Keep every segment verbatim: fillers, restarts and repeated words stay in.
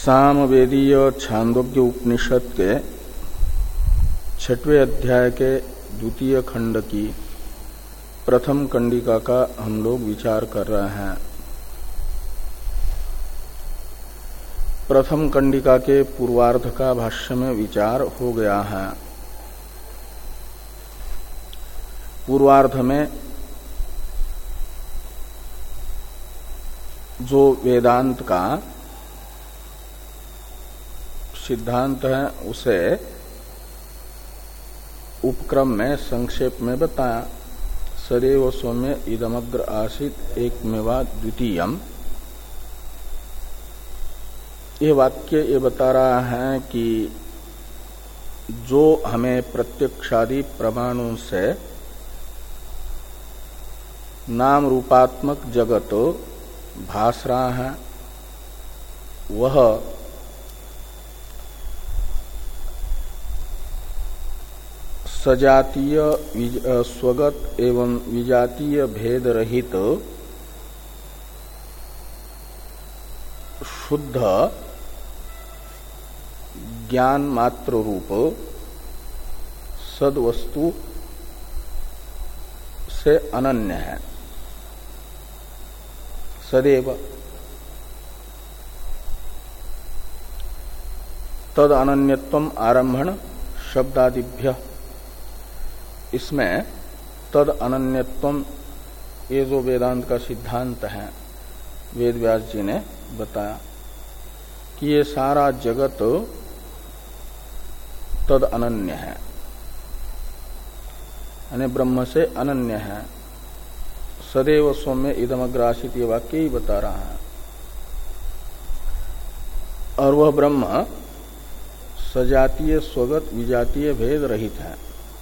सामवेदीय छांदोग्य उपनिषद के छठवें अध्याय के द्वितीय खंड की प्रथम कंडिका का हम लोग विचार कर रहे हैं। प्रथम कंडिका के पूर्वार्ध का भाष्य में विचार हो गया है। पूर्वार्ध में जो वेदांत का सिद्धांत है उसे उपक्रम में संक्षेप में बताया। सदैव सौम्य इदमग्र आसीत एकमेवा द्वितीयम। ये वाक्य ये बता रहा है कि जो हमें प्रत्यक्षादि प्रमाणों से नाम रूपात्मक जगत भास रहा है वह सजातीय स्वगत एवं विजातीय भेद रहित शुद्ध ज्ञान मात्र रूप सद्वस्तु से अनन्य है। सदैव तद अनन्यत्वम आरंभण शब्दादिभ्य। इसमें तद अनन्यत्वम ये जो वेदांत का सिद्धांत है वेद व्यास जी ने बताया कि ये सारा जगत तद अनन्य है, यानी ब्रह्म से अनन्य है। सदैव सौम्य इदमग्रासित ये वाक्य ही बता रहा है। और वह ब्रह्म सजातीय स्वगत विजातीय भेद रहित है।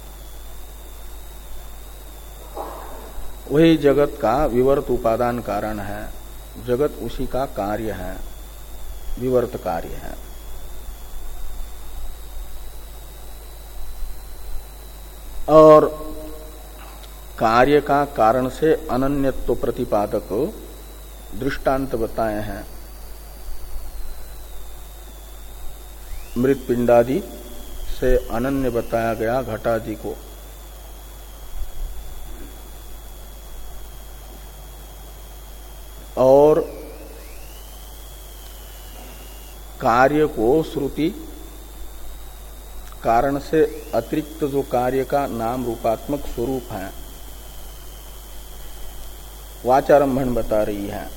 वही जगत का विवर्त उपादान कारण है। जगत उसी का कार्य है, विवर्त कार्य है। और कार्य का कारण से अनन्यत्व प्रतिपादक दृष्टांत बताए हैं। मृत पिंडादि से अनन्य बताया गया घटादि को। और कार्य को श्रुति कारण से अतिरिक्त जो कार्य का नाम रूपात्मक स्वरूप है वाचारंभण बता रही है।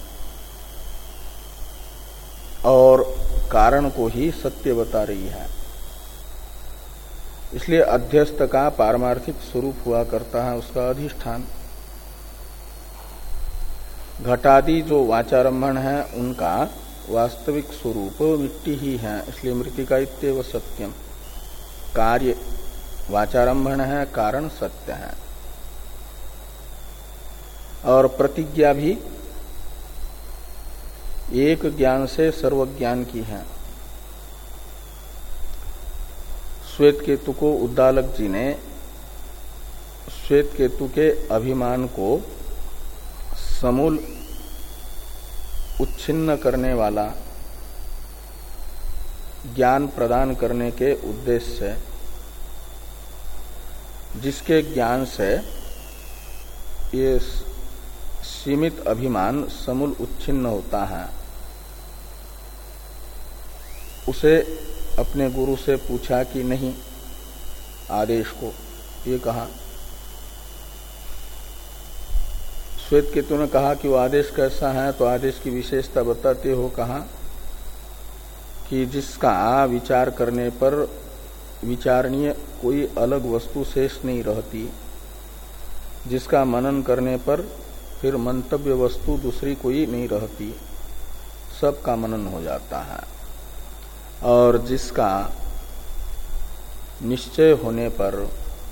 और कारण को ही सत्य बता रही है। इसलिए अध्यस्त का पारमार्थिक स्वरूप हुआ करता है उसका अधिष्ठान। घटादि जो वाचारंभण है उनका वास्तविक स्वरूप मिट्टी ही है। इसलिए मृत्तिका इत्येव सत्यम। कार्य वाचारंभण है, कारण सत्य है। और प्रतिज्ञा भी एक ज्ञान से सर्वज्ञान की है। श्वेत केतु को उद्दालक जी ने श्वेत केतु के अभिमान को समूल उच्छिन्न करने वाला ज्ञान प्रदान करने के उद्देश्य से, जिसके ज्ञान से ये सीमित अभिमान समूल उच्छिन्न होता है, उसे अपने गुरु से पूछा कि नहीं आदेश को। ये कहा श्वेत केतु ने कहा कि वो आदेश कैसा है, तो आदेश की विशेषता बताते हो कहा कि जिसका विचार करने पर विचारणीय कोई अलग वस्तु शेष नहीं रहती, जिसका मनन करने पर फिर मंतव्य वस्तु दूसरी कोई नहीं रहती, सबका मनन हो जाता है। और जिसका निश्चय होने पर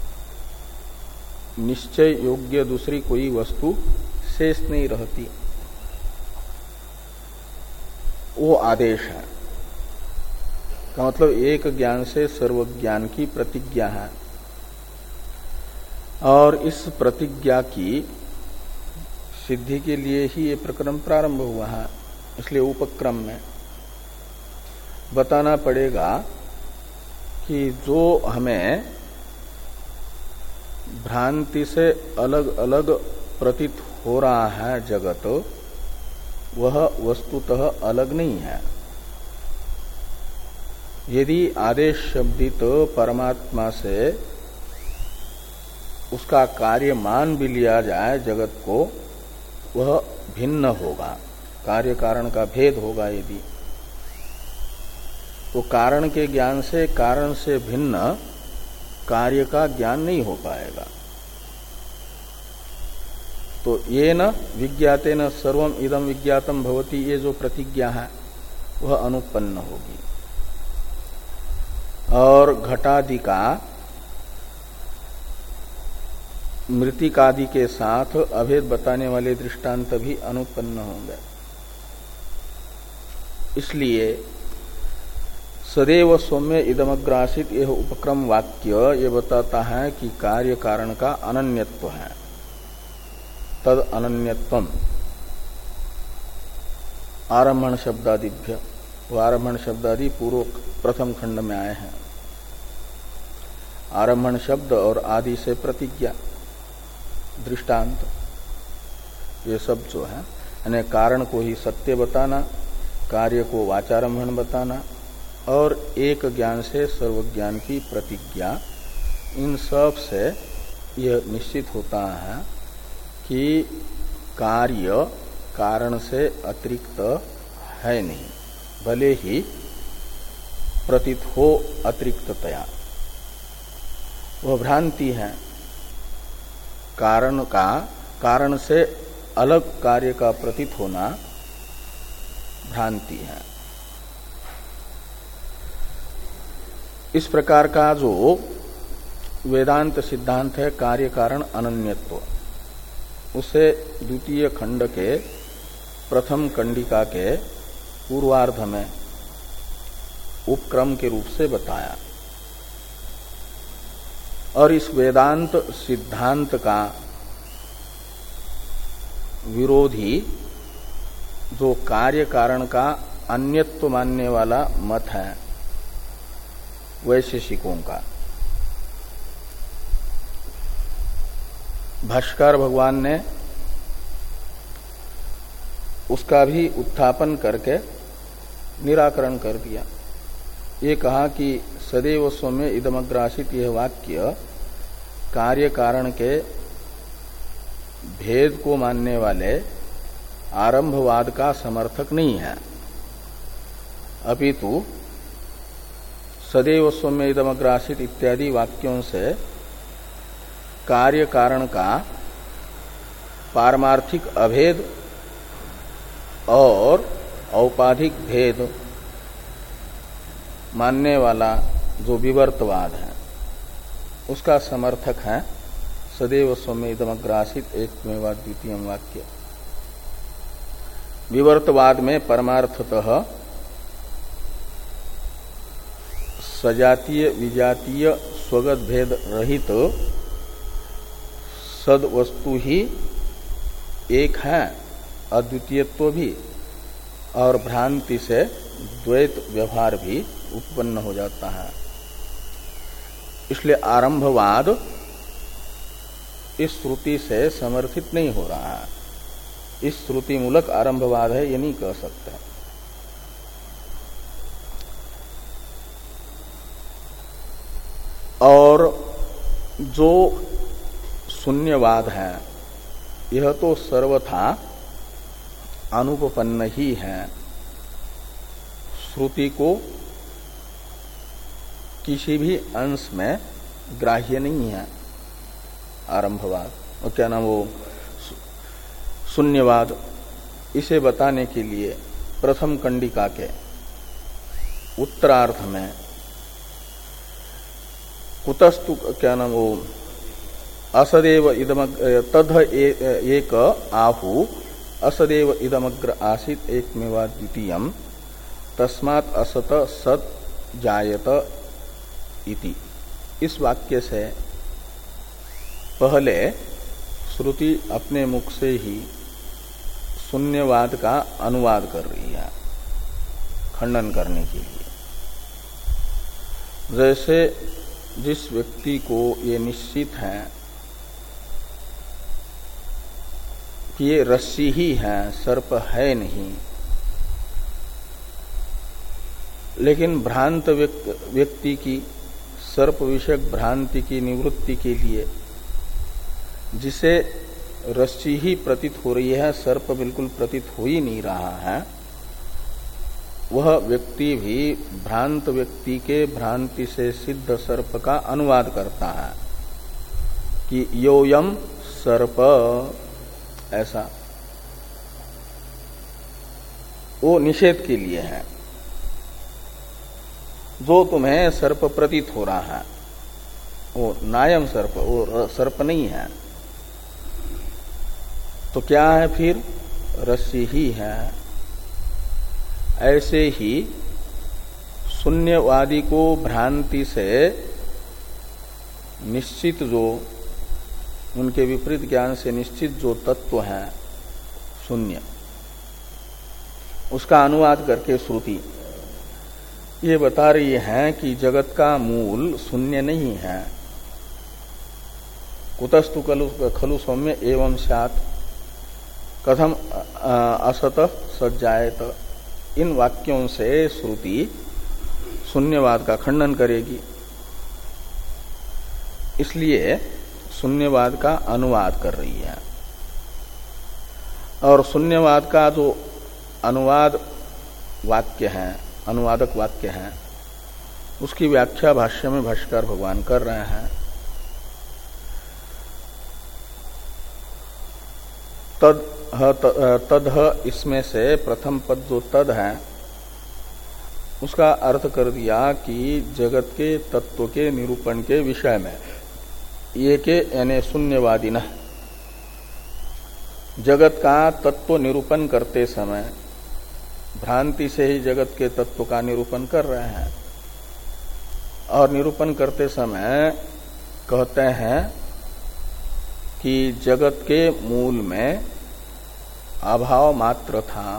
निश्चय योग्य दूसरी कोई वस्तु शेष नहीं रहती, वो आदेश है। का मतलब एक ज्ञान से सर्वज्ञान की प्रतिज्ञा है। और इस प्रतिज्ञा की सिद्धि के लिए ही ये प्रकरण प्रारंभ हुआ है। इसलिए उपक्रम में बताना पड़ेगा कि जो हमें भ्रांति से अलग अलग प्रतीत हो रहा है जगत, वह वस्तुतः अलग नहीं है। यदि आदेश शब्दित परमात्मा से उसका कार्य मान भी लिया जाए जगत को, वह भिन्न होगा, कार्य कारण का भेद होगा। यदि तो कारण के ज्ञान से कारण से भिन्न कार्य का ज्ञान नहीं हो पाएगा। तो ये न विज्ञाते न सर्वम इदम विज्ञातम भवति, ये जो प्रतिज्ञा है वह अनुपन्न होगी। और घटादि का मृतिकादि के साथ अभेद बताने वाले दृष्टांत भी अनुपन्न होंगे। इसलिए सदैव सौम्य इदमग्रासित यह उपक्रम वाक्य ये बताता है कि कार्य कारण का अनन्यत्व है। तद अनन्यत्वम आरम्भण शब्दादिभ्य, वो आरम्भण शब्दादि पूर्व प्रथम खंड में आए हैं। आरम्भण शब्द और आदि से प्रतिज्ञा, दृष्टांत, ये सब जो है यानी कारण को ही सत्य बताना, कार्य को वाचारम्भण बताना और एक ज्ञान से सर्वज्ञान की प्रतिज्ञा, इन सब से यह निश्चित होता है कि कार्य कारण से अतिरिक्त है नहीं, भले ही प्रतीत हो अतिरिक्ततया, वह भ्रांति है। कारण का कारण से अलग कार्य का प्रतीत होना भ्रांति है। इस प्रकार का जो वेदांत सिद्धांत है कार्य कारण अनन्यत्व, उसे द्वितीय खंड के प्रथम कंडिका के पूर्वार्ध में उपक्रम के रूप से बताया। और इस वेदांत सिद्धांत का विरोधी जो कार्य कारण का अन्यत्व मानने वाला मत है वैशेषिकों का, भाष्कर भगवान ने उसका भी उत्थापन करके निराकरण कर दिया। ये कहा कि सदैव सौम्य इदमग्रासित यह वाक्य कार्य कारण के भेद को मानने वाले आरंभवाद का समर्थक नहीं है, अपितु सदैव सौम्य इदमग्रासित इत्यादि वाक्यों से कार्य कारण का पारमार्थिक अभेद और औपाधिक भेद मानने वाला जो विवर्तवाद है उसका समर्थक है सदैव सौम्य इदमग्रासित एकमेवा द्वितीय वाक्य। विवर्तवाद में परमार्थतः सजातीय विजातीय स्वगत भेद रहित सद वस्तु ही एक है, अद्वितीयत्व भी, और भ्रांति से द्वैत व्यवहार भी उत्पन्न हो जाता है। इसलिए आरंभवाद इस श्रुति से समर्थित नहीं हो रहा है। इस श्रुति मूलक आरंभवाद है ये नहीं कह सकते। और जो शून्यवाद है यह तो सर्वथा अनुपपन्न ही है, श्रुति को किसी भी अंश में ग्राह्य नहीं है आरंभवाद। और क्या नाम वो शून्यवाद, इसे बताने के लिए प्रथम कंडिका के उत्तरार्थ में कुतस्तु क्या नाम वो असदेव इदमग तद एक आहु असदेव इदमग्र आसीत एकमेवा द्वितीयम तस्मात् असत सत जायत इति। इस वाक्य से पहले श्रुति अपने मुख से ही शून्यवाद का अनुवाद कर रही है खंडन करने के लिए। जैसे जिस व्यक्ति को ये निश्चित है कि ये रस्सी ही है, सर्प है नहीं, लेकिन भ्रांत व्यक्ति की सर्प विषयक भ्रांति की निवृत्ति के लिए जिसे रस्सी ही प्रतीत हो रही है, सर्प बिल्कुल प्रतीत हो ही नहीं रहा है, वह व्यक्ति भी भ्रांत व्यक्ति के भ्रांति से सिद्ध सर्प का अनुवाद करता है कि योयम सर्प, ऐसा वो निषेध के लिए है। जो तुम्हें सर्प प्रतीत हो रहा है वो नायम सर्प, वो सर्प नहीं है, तो क्या है फिर? रस्सी ही है। ऐसे ही शून्यवादी को भ्रांति से निश्चित, जो उनके विपरीत ज्ञान से निश्चित जो तत्व है शून्य, उसका अनुवाद करके श्रुति ये बता रही है कि जगत का मूल शून्य नहीं है। कुतस्तु खलु सौम्य एवं स्यात् कथम असत सज्जायत, इन वाक्यों से श्रुति शून्यवाद का खंडन करेगी। इसलिए शून्यवाद का अनुवाद कर रही है। और शून्यवाद का जो अनुवाद वाक्य है, अनुवादक वाक्य है, उसकी व्याख्या भाष्य में भाष्यकार भगवान कर रहे हैं। तद तद इसमें से प्रथम पद जो तद है उसका अर्थ कर दिया कि जगत के तत्व के निरूपण के विषय में ये के यानी शून्यवादी न जगत का तत्व निरूपण करते समय भ्रांति से ही जगत के तत्व का निरूपण कर रहे हैं। और निरूपण करते समय कहते हैं कि जगत के मूल में अभाव मात्र था।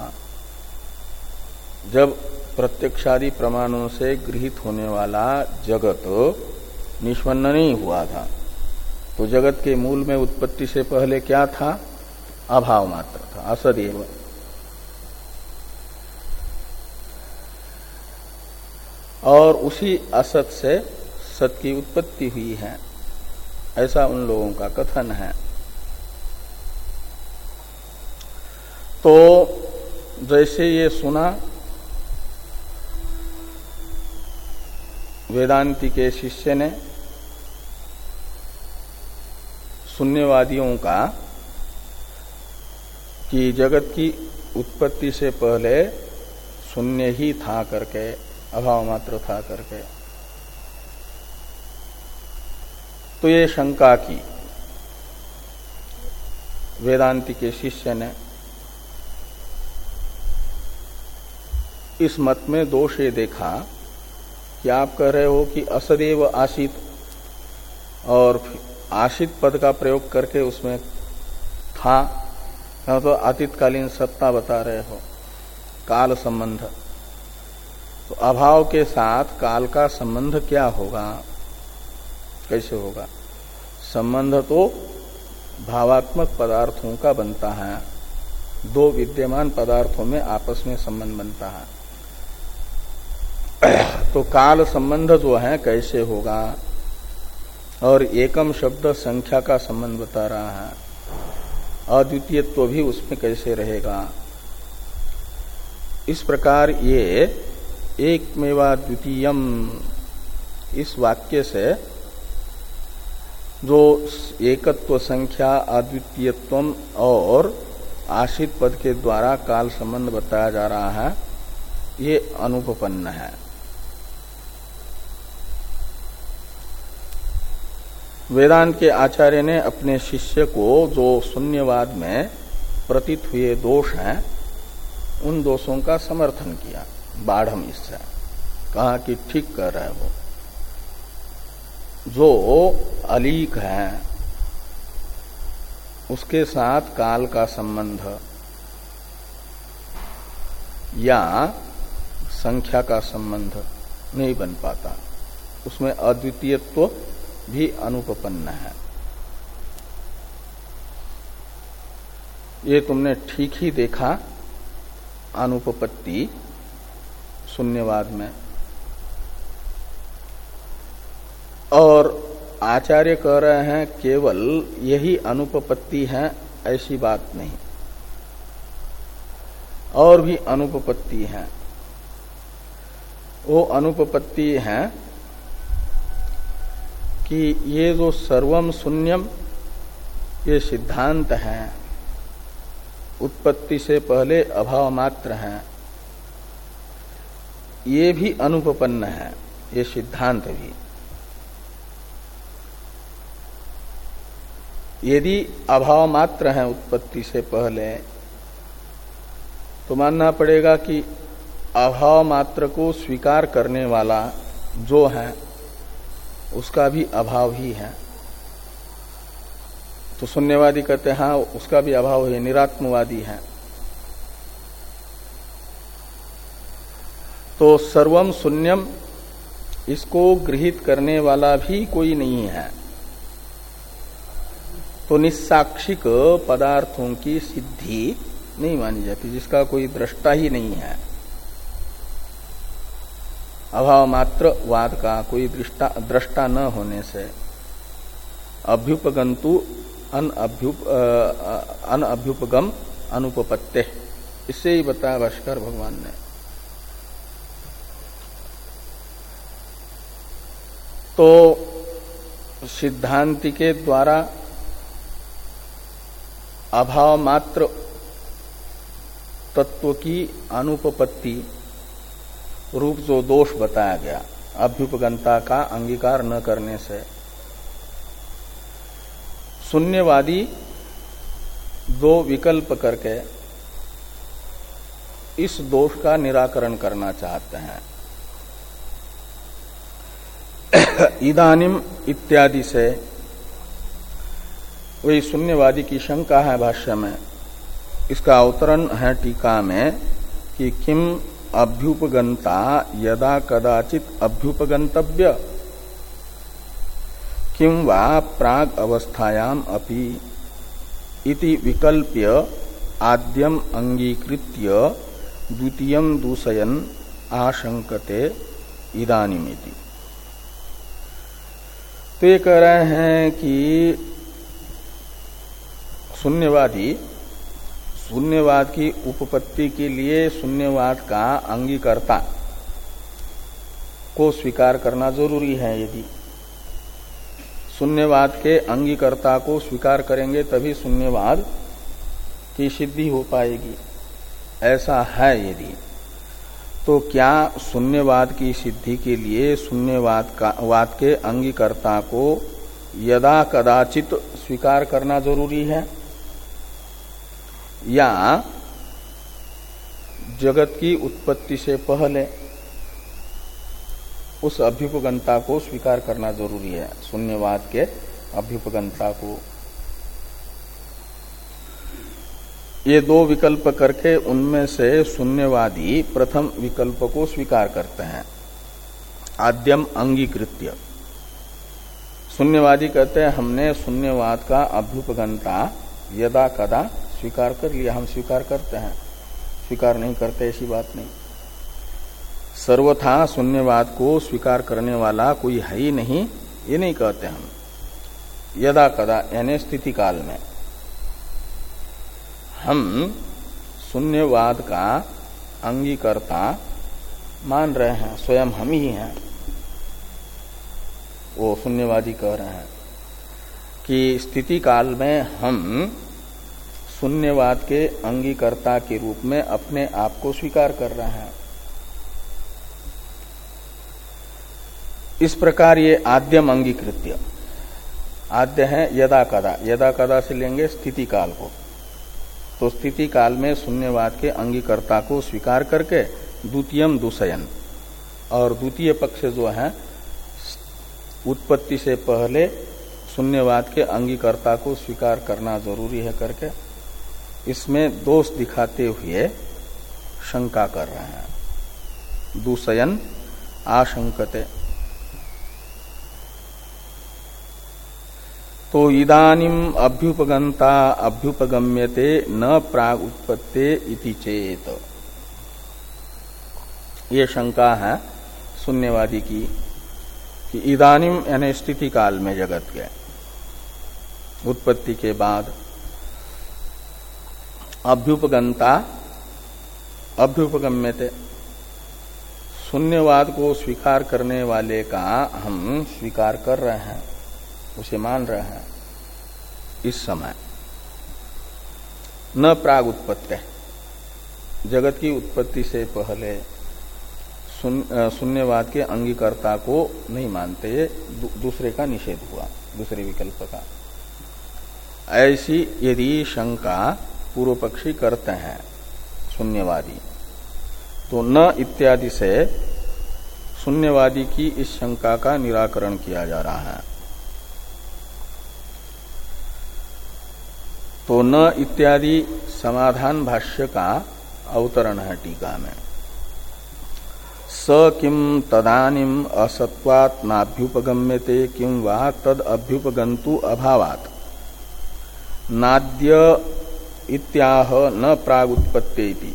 जब प्रत्यक्षादि प्रमाणों से गृहीत होने वाला जगत निष्पन्न नहीं हुआ था, तो जगत के मूल में उत्पत्ति से पहले क्या था? अभाव मात्र था, असदेव। और उसी असत से सत की उत्पत्ति हुई है, ऐसा उन लोगों का कथन है। तो जैसे ये सुना वेदांती के शिष्य ने शून्यवादियों का कि जगत की उत्पत्ति से पहले शून्य ही था करके, अभाव मात्र था करके, तो ये शंका की वेदांती के शिष्य ने। इस मत में दोष ये देखा कि आप कह रहे हो कि असदेव आशित, और आशित पद का प्रयोग करके उसमें था, तो अतीतकालीन सत्ता बता रहे हो, काल संबंध। तो अभाव के साथ काल का संबंध क्या होगा, कैसे होगा? संबंध तो भावात्मक पदार्थों का बनता है, दो विद्यमान पदार्थों में आपस में संबंध बनता है। तो काल संबंध जो है कैसे होगा? और एकम शब्द संख्या का संबंध बता रहा है, अद्वितीयत्व तो भी उसमें कैसे रहेगा? इस प्रकार ये एकमेवा द्वितीयम, इस वाक्य से जो एकत्व संख्या, अद्वितीयत्व और आश्रित पद के द्वारा काल संबंध बताया जा रहा है, ये अनुपपन्न है। वेदांत के आचार्य ने अपने शिष्य को जो शून्यवाद में प्रतीत हुए दोष हैं, उन दोषों का समर्थन किया बाढ़ इससे, कहा कि ठीक कर रहे हो। जो अलीक है उसके साथ काल का संबंध या संख्या का संबंध नहीं बन पाता, उसमें अद्वितीयत्व भी अनुपपन्न है। ये तुमने ठीक ही देखा अनुपपत्ति शून्यवाद में। और आचार्य कह रहे हैं केवल यही अनुपपत्ति है ऐसी बात नहीं, और भी अनुपपत्ति है। वो अनुपपत्ति है कि ये जो सर्वम शून्यम ये सिद्धांत है, उत्पत्ति से पहले अभाव मात्र है, ये भी अनुपपन्न है, ये सिद्धांत भी। यदि अभाव मात्र है उत्पत्ति से पहले तो मानना पड़ेगा कि अभाव मात्र को स्वीकार करने वाला जो है उसका भी अभाव ही है। तो शून्यवादी कहते हैं हाँ उसका भी अभाव है, निरात्मवादी है। तो सर्वम शून्यम इसको गृहीत करने वाला भी कोई नहीं है। तो निस्साक्षिक पदार्थों की सिद्धि नहीं मानी जाती, जिसका कोई दृष्टा ही नहीं है। अभाव मात्र वाद का कोई दृष्टा दृष्टा न होने से अभ्युपगंतु अन अभ्युप अन अभ्युपगम अनुपपत्ते, इससे ही बताया भाष्कर भगवान ने। तो सिद्धांति के द्वारा अभाव मात्र तत्व की अनुपपत्ति रूप जो दोष बताया गया अभ्युपगंता का अंगीकार न करने से, शून्यवादी दो विकल्प करके इस दोष का निराकरण करना चाहते हैं। इदानिम इत्यादि से वही शून्यवादी की शंका है भाष्य में। इसका अवतरण है टीका में कि किम अभ्युपगंता यदा कदाचित अभ्युपगंतव्य किम वा प्राग अवस्थायाम अपि इति विकल्प्य आद्यम अंगीकृत्य द्वितीयम दूषयन आशंकते इदानीमिति। तो ये कह रहे हैं कि शून्यवादी शून्यवाद की उपपत्ति के लिए शून्यवाद का अंगीकर्ता को स्वीकार करना जरूरी है। यदि शून्यवाद के अंगीकर्ता को स्वीकार करेंगे तभी शून्यवाद की सिद्धि हो पाएगी, ऐसा है यदि, तो क्या शून्यवाद की सिद्धि के लिए शून्यवाद का वाद के अंगीकर्ता को यदा कदाचित स्वीकार करना जरूरी है, या जगत की उत्पत्ति से पहले उस अभ्युपगंता को स्वीकार करना जरूरी है, शून्यवाद के अभ्युपगंता को? ये दो विकल्प करके उनमें से शून्यवादी प्रथम विकल्प को स्वीकार करते हैं, आद्यम अंगीकृत्य। शून्यवादी कहते हैं हमने शून्यवाद का अभ्युपगंता यदा कदा स्वीकार कर लिया, हम स्वीकार करते हैं, स्वीकार नहीं करते ऐसी बात नहीं। सर्वथा शून्यवाद को स्वीकार करने वाला कोई है ही नहीं, ये नहीं कहते हम। यदा कदा यानी स्थिति काल में हम शून्यवाद का अंगीकर्ता मान रहे हैं, स्वयं हम ही हैं। वो शून्यवादी कह रहे हैं कि स्थिति काल में हम शून्यवाद के अंगीकर्ता के रूप में अपने आप को स्वीकार कर रहे हैं। इस प्रकार ये आद्यम अंगीकृत्य, आद्य है यदा कदा, यदा कदा से लेंगे स्थिति काल को, तो स्थिति काल में शून्यवाद के अंगीकर्ता को स्वीकार करके द्वितीयम दूषयन, और द्वितीय पक्ष जो है उत्पत्ति से पहले शून्यवाद के अंगीकर्ता को स्वीकार करना जरूरी है करके इसमें दोष दिखाते हुए शंका कर रहे हैं। दूषयन आशंकते, तो इदानीम अभ्युपगंता अभ्युपगम्यते न प्राग उत्पत्ते इति चेत, ये शंका है शून्यवादी की कि इदानीम यानी स्थिति काल में जगत के उत्पत्ति के बाद अभ्युपगंता अभ्युपगम्यते, शून्यवाद को स्वीकार करने वाले का हम स्वीकार कर रहे हैं, उसे मान रहे हैं इस समय। न प्राग उत्पत्ति, जगत की उत्पत्ति से पहले शून्यवाद के अंगीकर्ता को नहीं मानते, दू, दूसरे का निषेध हुआ, दूसरे विकल्प का। ऐसी यदि शंका पूर्व पक्षी करते हैं शून्यवादी, तो न इत्यादि से शून्यवादी की इस शंका का निराकरण किया जा रहा है। तो न इत्यादि समाधान भाष्य का अवतरण है टीका में। स किम तदानिम असत्वात् नाभ्युपगम्यते किम वा तद अभ्युपगंतु अभावात् नाद्य इत्याह न प्रागुत्पत्ते इति।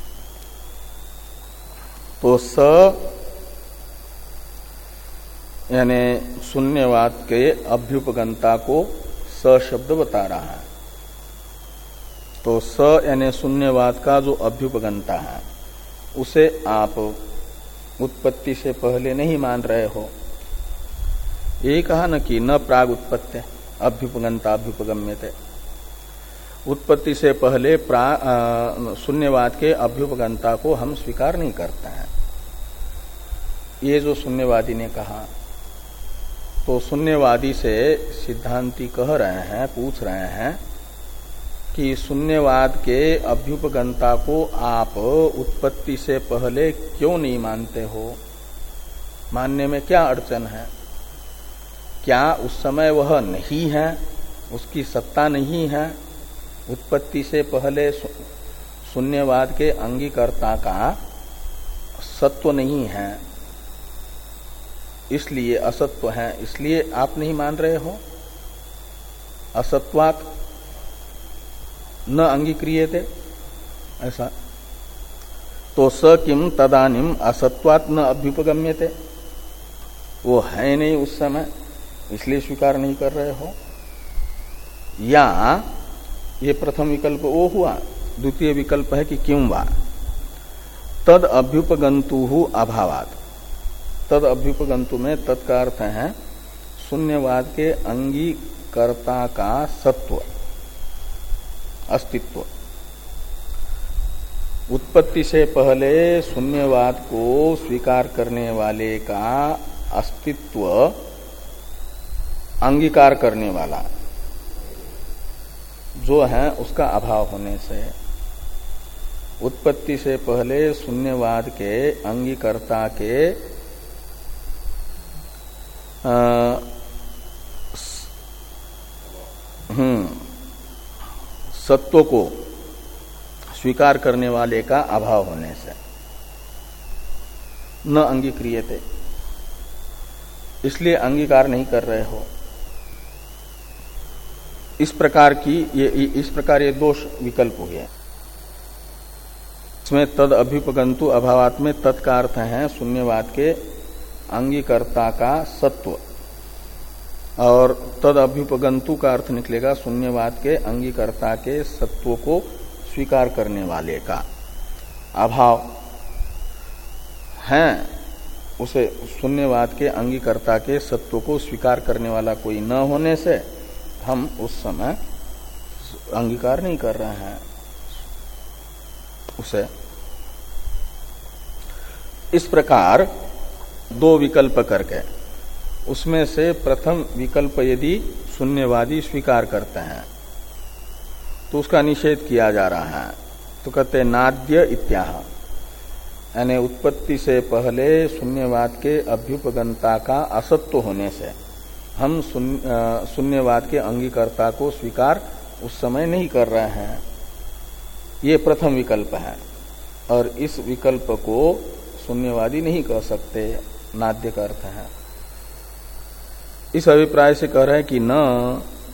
तो स यानी शून्यवाद के अभ्युपगंता को स शब्द बता रहा है। तो स यानी शून्यवाद का जो अभ्युपगंता है उसे आप उत्पत्ति से पहले नहीं मान रहे हो। यही कहा न कि न प्राग उत्पत्ति अभ्युपगंता अभ्युपगम्यते, उत्पत्ति से पहले शून्यवाद के अभ्युपगंता को हम स्वीकार नहीं करते हैं, ये जो शून्यवादी ने कहा। तो शून्यवादी से सिद्धांती कह रहे हैं, पूछ रहे हैं कि शून्यवाद के अभ्युपगंता को आप उत्पत्ति से पहले क्यों नहीं मानते हो, मानने में क्या अड़चन है? क्या उस समय वह नहीं है, उसकी सत्ता नहीं है? उत्पत्ति से पहले शून्यवाद के अंगीकर्ता का सत्व नहीं है, इसलिए असत्व है, इसलिए आप नहीं मान रहे हो। असत्वात् न अंगीक्रियते, ऐसा। तो स किम तदानिम असत्वात् न अभ्युपगम्यते, वो है नहीं उस समय, इसलिए स्वीकार नहीं कर रहे हो। या ये प्रथम विकल्प वो हुआ। द्वितीय विकल्प है कि क्यों वा तद अभ्युपगंतु अभावात्। तद अभ्युपगंतु में तत् का अर्थ है शून्यवाद के अंगीकर्ता का सत्व, अस्तित्व। उत्पत्ति से पहले शून्यवाद को स्वीकार करने वाले का अस्तित्व, अंगीकार करने वाला जो है उसका अभाव होने से, उत्पत्ति से पहले शून्यवाद के अंगीकर्ता के हम्म सत्व को स्वीकार करने वाले का अभाव होने से न अंगीक्रियते, इसलिए अंगीकार नहीं कर रहे हो। इस प्रकार की ये इस प्रकार ये दोष विकल्प हो गया। इसमें तद अभ्युपगंतु अभावात् में तत् का अर्थ है शून्यवाद के अंगीकर्ता का सत्व, और तद अभ्युपगंतु का अर्थ निकलेगा शून्यवाद के अंगीकर्ता के सत्व को स्वीकार करने वाले का अभाव है। उसे शून्यवाद के अंगीकर्ता के सत्व को स्वीकार करने वाला कोई न होने से हम उस समय अंगीकार नहीं कर रहे हैं उसे। इस प्रकार दो विकल्प करके उसमें से प्रथम विकल्प यदि शून्यवादी स्वीकार करते हैं तो उसका निषेध किया जा रहा है। तो कहते हैं नाद्य इत्याह, यानी उत्पत्ति से पहले शून्यवाद के अभ्युपगंता का असत्व होने से हम शून्यवाद के अंगीकर्ता को स्वीकार उस समय नहीं कर रहे हैं। ये प्रथम विकल्प है, और इस विकल्प को शून्यवादी नहीं कह सकते, नाद्य का अर्थ है। इस अभिप्राय से कह रहे हैं कि न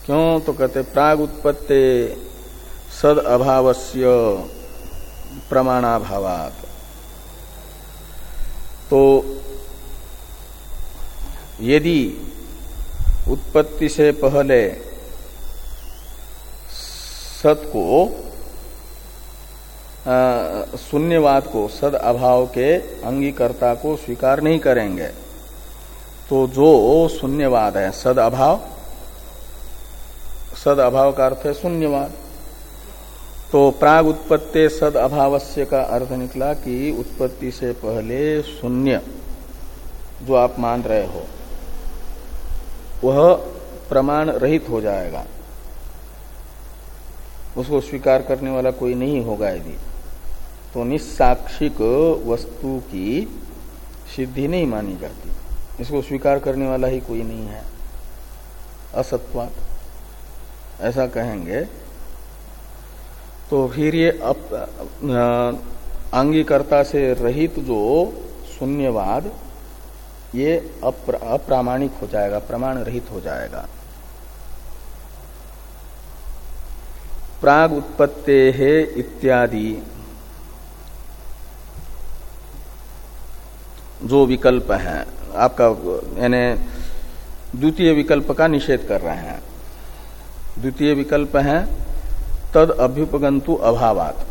क्यों? तो कहते प्राग उत्पत्ते सद अभावस्य प्रमाणाभावात्। तो यदि उत्पत्ति से पहले सत को शून्यवाद को, सद अभाव के अंगीकर्ता को स्वीकार नहीं करेंगे, तो जो शून्यवाद है, सद अभाव, सद अभाव का अर्थ है शून्यवाद। तो प्राग उत्पत्ति सद अभावस्य का अर्थ निकला कि उत्पत्ति से पहले शून्य जो आप मान रहे हो वह प्रमाण रहित हो जाएगा, उसको स्वीकार करने वाला कोई नहीं होगा। यदि तो निस्साक्षिक वस्तु की सिद्धि नहीं मानी जाती, इसको स्वीकार करने वाला ही कोई नहीं है, असत्वात् ऐसा कहेंगे। तो फिर ये अंगीकर्ता से रहित जो शून्यवाद ये अप्र, अप्रामाणिक हो जाएगा, प्रमाण रहित हो जाएगा। प्राग उत्पत्ते है इत्यादि जो विकल्प है आपका, यानी द्वितीय विकल्प का निषेध कर रहे हैं। द्वितीय विकल्प है तद अभ्युपगंतु अभावात्,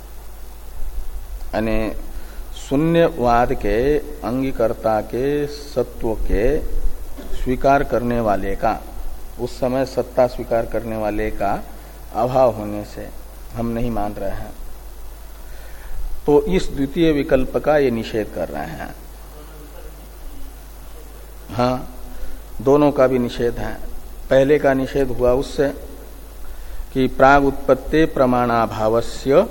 यानी शून्यवाद के अंगीकर्ता के सत्व के स्वीकार करने वाले का, उस समय सत्ता स्वीकार करने वाले का अभाव होने से हम नहीं मान रहे हैं। तो इस द्वितीय विकल्प का ये निषेध कर रहे हैं। हाँ, दोनों का भी निषेध है। पहले का निषेध हुआ उससे कि प्राग उत्पत्ति प्रमाणाभावस्य,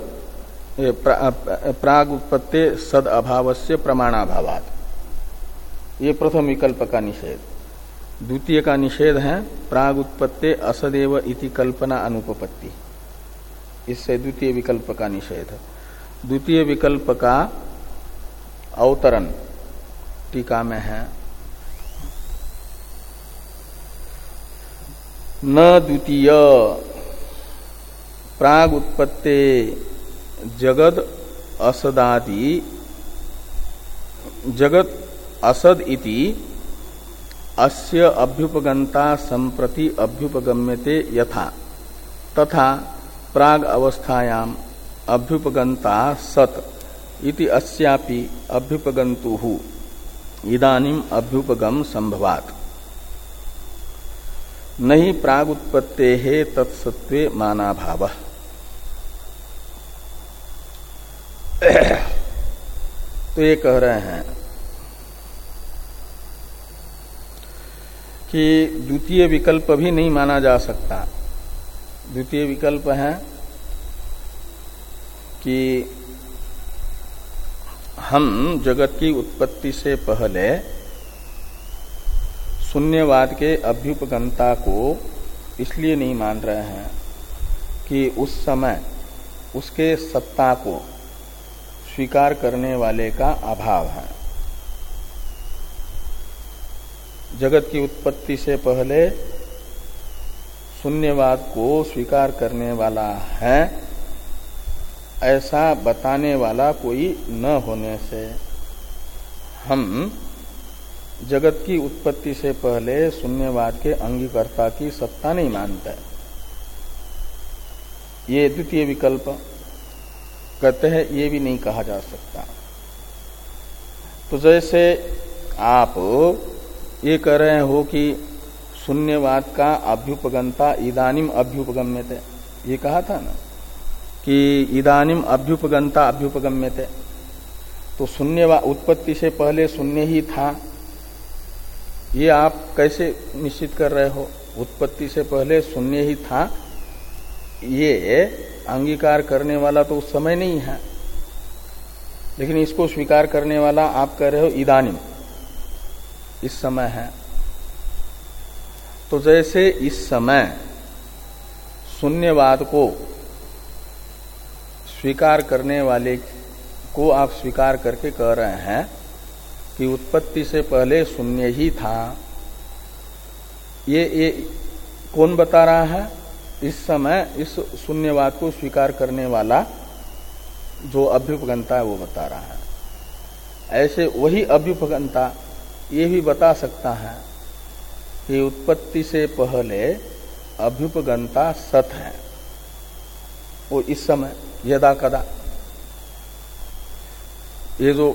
प्राग उत्पत्ति सद अभावस्य प्रमाणाभावात्, ये प्रथम विकल्प का निषेध। द्वितीय का निषेध है प्राग उत्पत्ति असदेव इति कल्पना अनुपपत्ति, इससे द्वितीय विकल्प का निषेध। द्वितीय विकल्प का अवतरण टीका में है, न द्वितीय प्राग उत्पत्ति जगद असदादि, जगत असद इति अस्य अभ्युपगंता संप्रति अभ्युपगम्यते यथा तथा प्राग अवस्थायाम अभ्युपगंता सत इति अस्यापि अभ्युपगंतुः इदानीम अभ्युपगम संभवात् नहीं प्राग उत्पत्तेः तत्सत्त्वे मानाभावः। तो ये कह रहे हैं कि द्वितीय विकल्प भी नहीं माना जा सकता। द्वितीय विकल्प है कि हम जगत की उत्पत्ति से पहले शून्यवाद के अभ्युपगंता को इसलिए नहीं मान रहे हैं कि उस समय उसके सत्ता को स्वीकार करने वाले का अभाव है। जगत की उत्पत्ति से पहले शून्यवाद को स्वीकार करने वाला है ऐसा बताने वाला कोई न होने से हम जगत की उत्पत्ति से पहले शून्यवाद के अंगीकर्ता की सत्ता नहीं मानते। ये द्वितीय विकल्प कहते हैं, ये भी नहीं कहा जा सकता। तो जैसे आप ये कह रहे हो कि शून्यवाद का अभ्युपगंता इदानीम अभ्युपगम्यते, ये कहा था ना कि इदानीम अभ्युपगंता अभ्युपगम्यते, तो शून्यवाद उत्पत्ति से पहले शून्य ही था, ये आप कैसे निश्चित कर रहे हो? उत्पत्ति से पहले शून्य ही था, ये अंगीकार करने वाला तो उस समय नहीं है, लेकिन इसको स्वीकार करने वाला आप कह रहे हो इदानीम, इस समय है। तो जैसे इस समय शून्यवाद को स्वीकार करने वाले को आप स्वीकार करके कह रहे हैं कि उत्पत्ति से पहले शून्य ही था, ये ये कौन बता रहा है? इस समय इस शून्यवाद को स्वीकार करने वाला जो अभ्युपगंता है वो बता रहा है। ऐसे वही अभ्युपगंता ये भी बता सकता है कि उत्पत्ति से पहले अभ्युपगंता सत है, वो इस समय यदा कदा। ये जो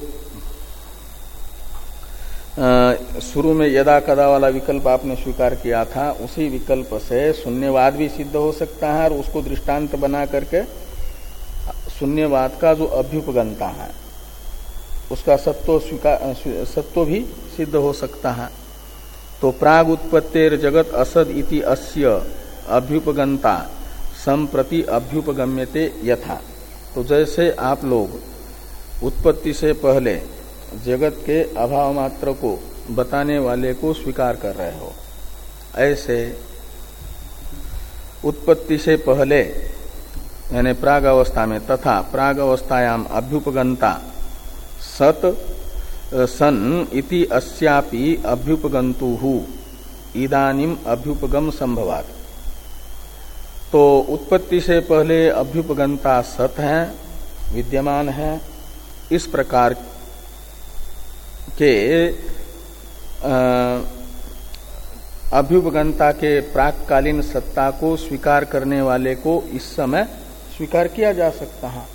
शुरू में यदा कदा वाला विकल्प आपने स्वीकार किया था, उसी विकल्प से शून्यवाद भी सिद्ध हो सकता है और उसको दृष्टांत बना करके शून्यवाद का जो अभ्युपगंता है उसका सत्व स्वीकार सत्व भी सिद्ध हो सकता है। तो प्राग उत्पत्तिर जगत असद इति अस्य अभ्युपगंता संप्रति अभ्युपगम्यते यथा। तो जैसे आप लोग उत्पत्ति से पहले जगत के अभाव मात्र को बताने वाले को स्वीकार कर रहे हो, ऐसे उत्पत्ति से पहले यानी प्राग अवस्था में तथा प्राग अवस्थायाम अभ्युपगंता सत सन इति अस्यापि अभ्युपगंतुहु इदानीम अभ्युपगम संभवात्। तो उत्पत्ति से पहले अभ्युपगंता सत है, विद्यमान है। इस प्रकार के अभ्युपगंता के प्राककालीन सत्ता को स्वीकार करने वाले को इस समय स्वीकार किया जा सकता है।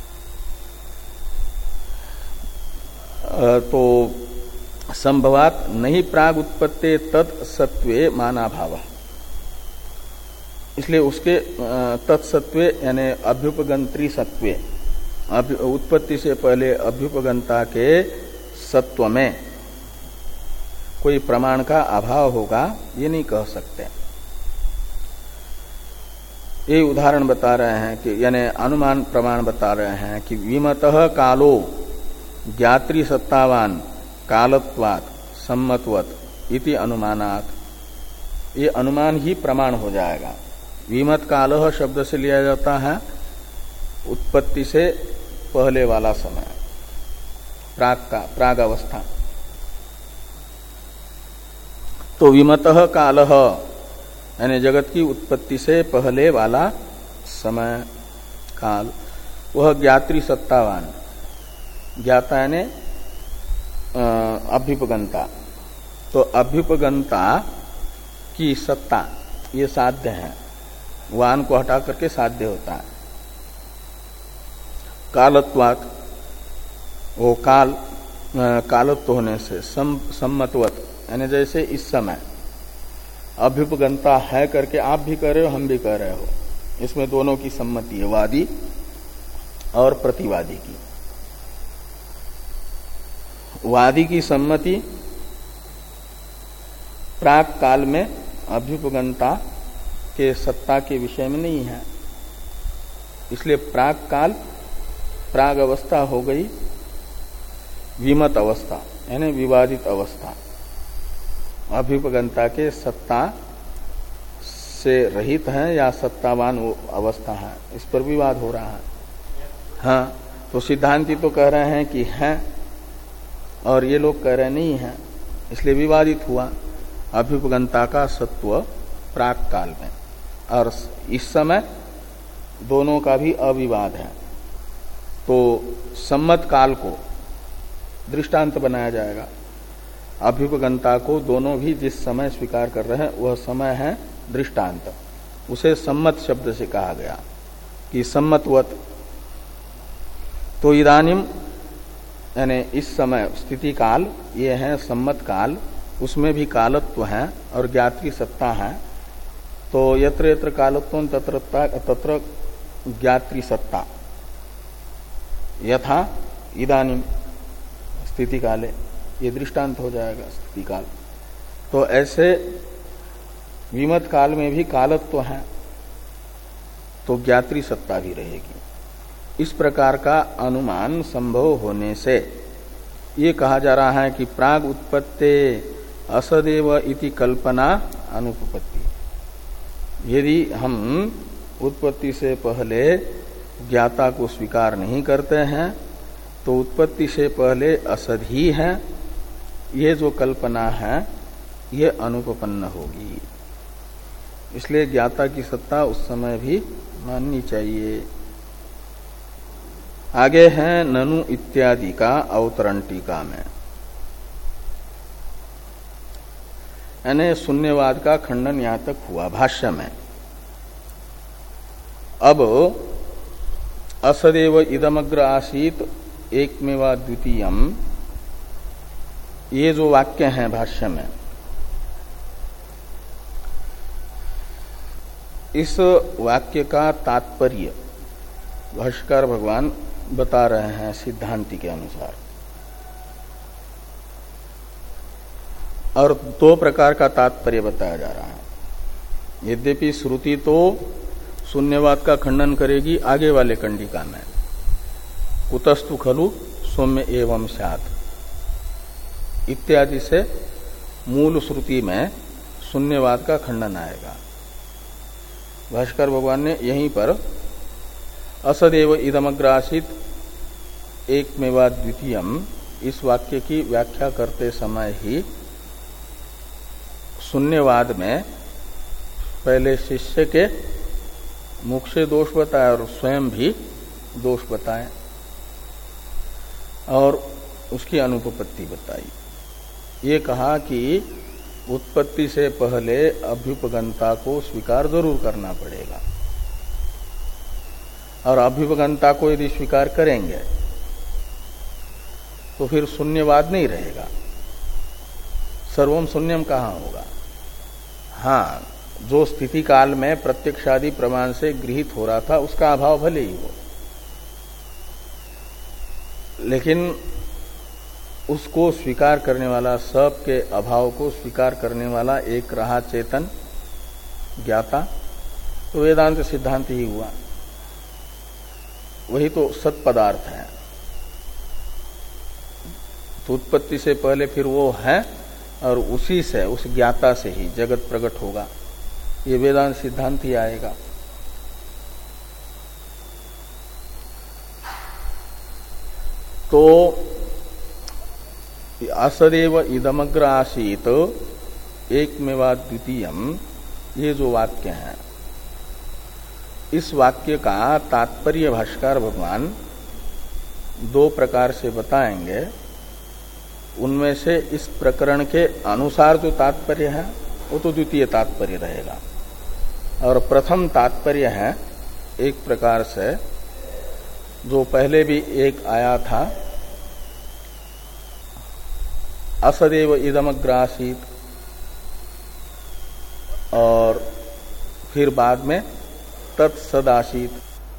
तो संभवात नहीं प्राग उत्पत्ति तत्सत्वे माना भाव, इसलिए उसके तत्सत्वे यानी अभ्युपगंत्री सत्वे, उत्पत्ति से पहले अभ्युपगंता के सत्व में कोई प्रमाण का अभाव होगा ये नहीं कह सकते। ये उदाहरण बता रहे हैं कि यानी अनुमान प्रमाण बता रहे हैं कि विमतः कालो ज्ञात्री सत्तावान कालत्वात् सम्मतवत् इति अनुमानात्, ये अनुमान ही प्रमाण हो जाएगा। विमत कालः शब्द से लिया जाता है उत्पत्ति से पहले वाला समय, प्राग का प्राग अवस्था। तो विमतः कालः यानी जगत की उत्पत्ति से पहले वाला समय काल, वह ज्ञात्री सत्तावान, ज्ञाता यानी अभ्युपगंता। तो अभ्युपगंता की सत्ता ये साध्य है, वान को हटा करके साध्य होता है। कालत्वात्, वो काल कालत्व होने से सम, सम्मतवत यानी जैसे इस समय अभ्युपगंता है करके आप भी कह रहे हो, हम भी कह रहे हो, इसमें दोनों की सम्मति है, वादी और प्रतिवादी की। वादी की सम्मति प्राग काल में अभ्युपगंता के सत्ता के विषय में नहीं है, इसलिए प्राग काल प्राग अवस्था हो गई विमत अवस्था यानी विवादित अवस्था, अभ्युपगंता के सत्ता से रहित है या सत्तावान वो अवस्था है, इस पर विवाद हो रहा है। हाँ, तो सिद्धांती तो कह रहे हैं कि है और ये लोग कह रहे नहीं है, इसलिए विवादित हुआ अभ्युपगंता का सत्व प्राक काल में, और इस समय दोनों का भी अविवाद है। तो सम्मत काल को दृष्टांत बनाया जाएगा। अभ्युपगंता को दोनों भी जिस समय स्वीकार कर रहे हैं वह समय है दृष्टांत, उसे सम्मत शब्द से कहा गया कि सम्मतवत। तो इदानीम यानी इस समय स्थिति काल ये है सम्मत काल, उसमें भी कालत्व है और ज्ञात्री सत्ता है। तो यत्र यत्र कालत्व तत्र तत्र ज्ञात्री सत्ता, यथा इदानीम स्थिति काले, ये दृष्टांत हो जाएगा स्थिति काल। तो ऐसे विमत काल में भी कालत्व है तो ज्ञात्री सत्ता भी रहेगी। इस प्रकार का अनुमान संभव होने से ये कहा जा रहा है कि प्राग उत्पत्ते असदेव इति कल्पना अनुपपत्ति। यदि हम उत्पत्ति से पहले ज्ञाता को स्वीकार नहीं करते हैं तो उत्पत्ति से पहले असद ही है, ये जो कल्पना है ये अनुपपन्न होगी। इसलिए ज्ञाता की सत्ता उस समय भी माननी चाहिए। आगे है ननु इत्यादि का अवतरण टीका में, यानी शून्यवाद का खंडन यहां तक हुआ भाष्य में। अब असदेव इदमग्र आसीत एकमेवा द्वितीयम, ये जो वाक्य हैं भाष्य में, इस वाक्य का तात्पर्य भाष्यकार भगवान बता रहे हैं सिद्धांति के अनुसार। और दो प्रकार का तात्पर्य बताया जा रहा है। यद्यपि श्रुति तो शून्यवाद का खंडन करेगी आगे वाले कंडिका में, कुतस्तु खलु सौम्य एवं स्यात् इत्यादि से मूल श्रुति में शून्यवाद का खंडन आएगा। भाष्कर भगवान ने यहीं पर असदेव इदमग्रासित एकमेवा द्वितीयम इस वाक्य की व्याख्या करते समय ही शून्यवाद में पहले शिष्य के मुख से दोष बताए और स्वयं भी दोष बताए और उसकी अनुपपत्ति बताई। ये कहा कि उत्पत्ति से पहले अभ्युपगंता को स्वीकार जरूर करना पड़ेगा, और अभ्युपगंता को यदि स्वीकार करेंगे तो फिर शून्यवाद नहीं रहेगा, सर्वम शून्यम कहाँ होगा। हाँ, जो स्थिति काल में प्रत्यक्षादि प्रमाण से गृहीत हो रहा था उसका अभाव भले ही हो, लेकिन उसको स्वीकार करने वाला, सब के अभाव को स्वीकार करने वाला एक रहा चेतन ज्ञाता, तो वेदांत सिद्धांत ही हुआ, वही तो सत पदार्थ है। तो उत्पत्ति से पहले फिर वो है और उसी से, उस ज्ञाता से ही जगत प्रकट होगा, ये वेदांत सिद्धांत ही आएगा। तो असदेव इदमग्र आसीत एकमेवा द्वितीयम, ये जो वाक्य है, इस वाक्य का तात्पर्य भाष्कर भगवान दो प्रकार से बताएंगे। उनमें से इस प्रकरण के अनुसार जो तात्पर्य है वो तो द्वितीय तात्पर्य रहेगा, और प्रथम तात्पर्य है एक प्रकार से जो पहले भी एक आया था, असदेव इदमग्रासीत, और फिर बाद में तत्सदासीत।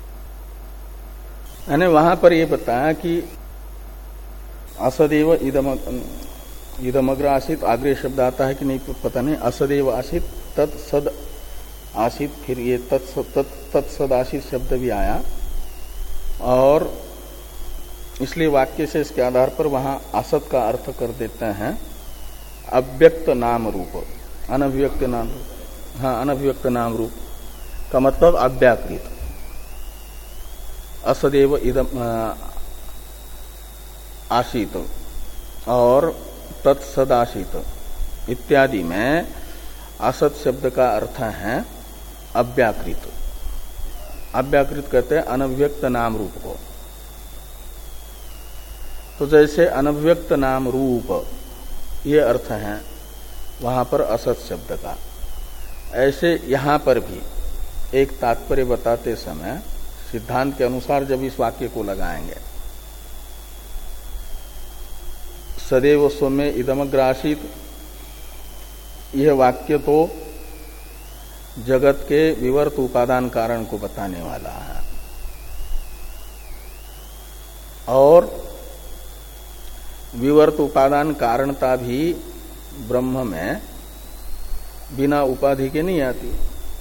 यानी वहां पर यह बताया कि असदेव इदम इदमग्र आसित, आग्रह शब्द आता है कि नहीं तो पता नहीं, असदेव आसित तत्सद आसित, फिर ये तत्सद आसित शब्द भी आया, और इसलिए वाक्य से इसके आधार पर वहां असत का अर्थ कर देते हैं अव्यक्त नाम रूप, अनभिव्यक्त नाम रूप। हाँ, अनभिव्यक्त नाम रूप का मतलब अव्याकृत। असदेव इदम आशित और तत्सदाशित इत्यादि में असत शब्द का अर्थ है अव्याकृत। अव्याकृत कहते हैं अनव्यक्त नाम रूप को। तो जैसे अनव्यक्त नाम रूप ये अर्थ है वहां पर असत शब्द का, ऐसे यहां पर भी एक तात्पर्य बताते समय सिद्धांत के अनुसार जब इस वाक्य को लगाएंगे, सदैव सौम्य इदमग्रासित, यह वाक्य तो जगत के विवर्त उपादान कारण को बताने वाला है, और विवर्त उपादान कारणता भी ब्रह्म में बिना उपाधि के नहीं आती।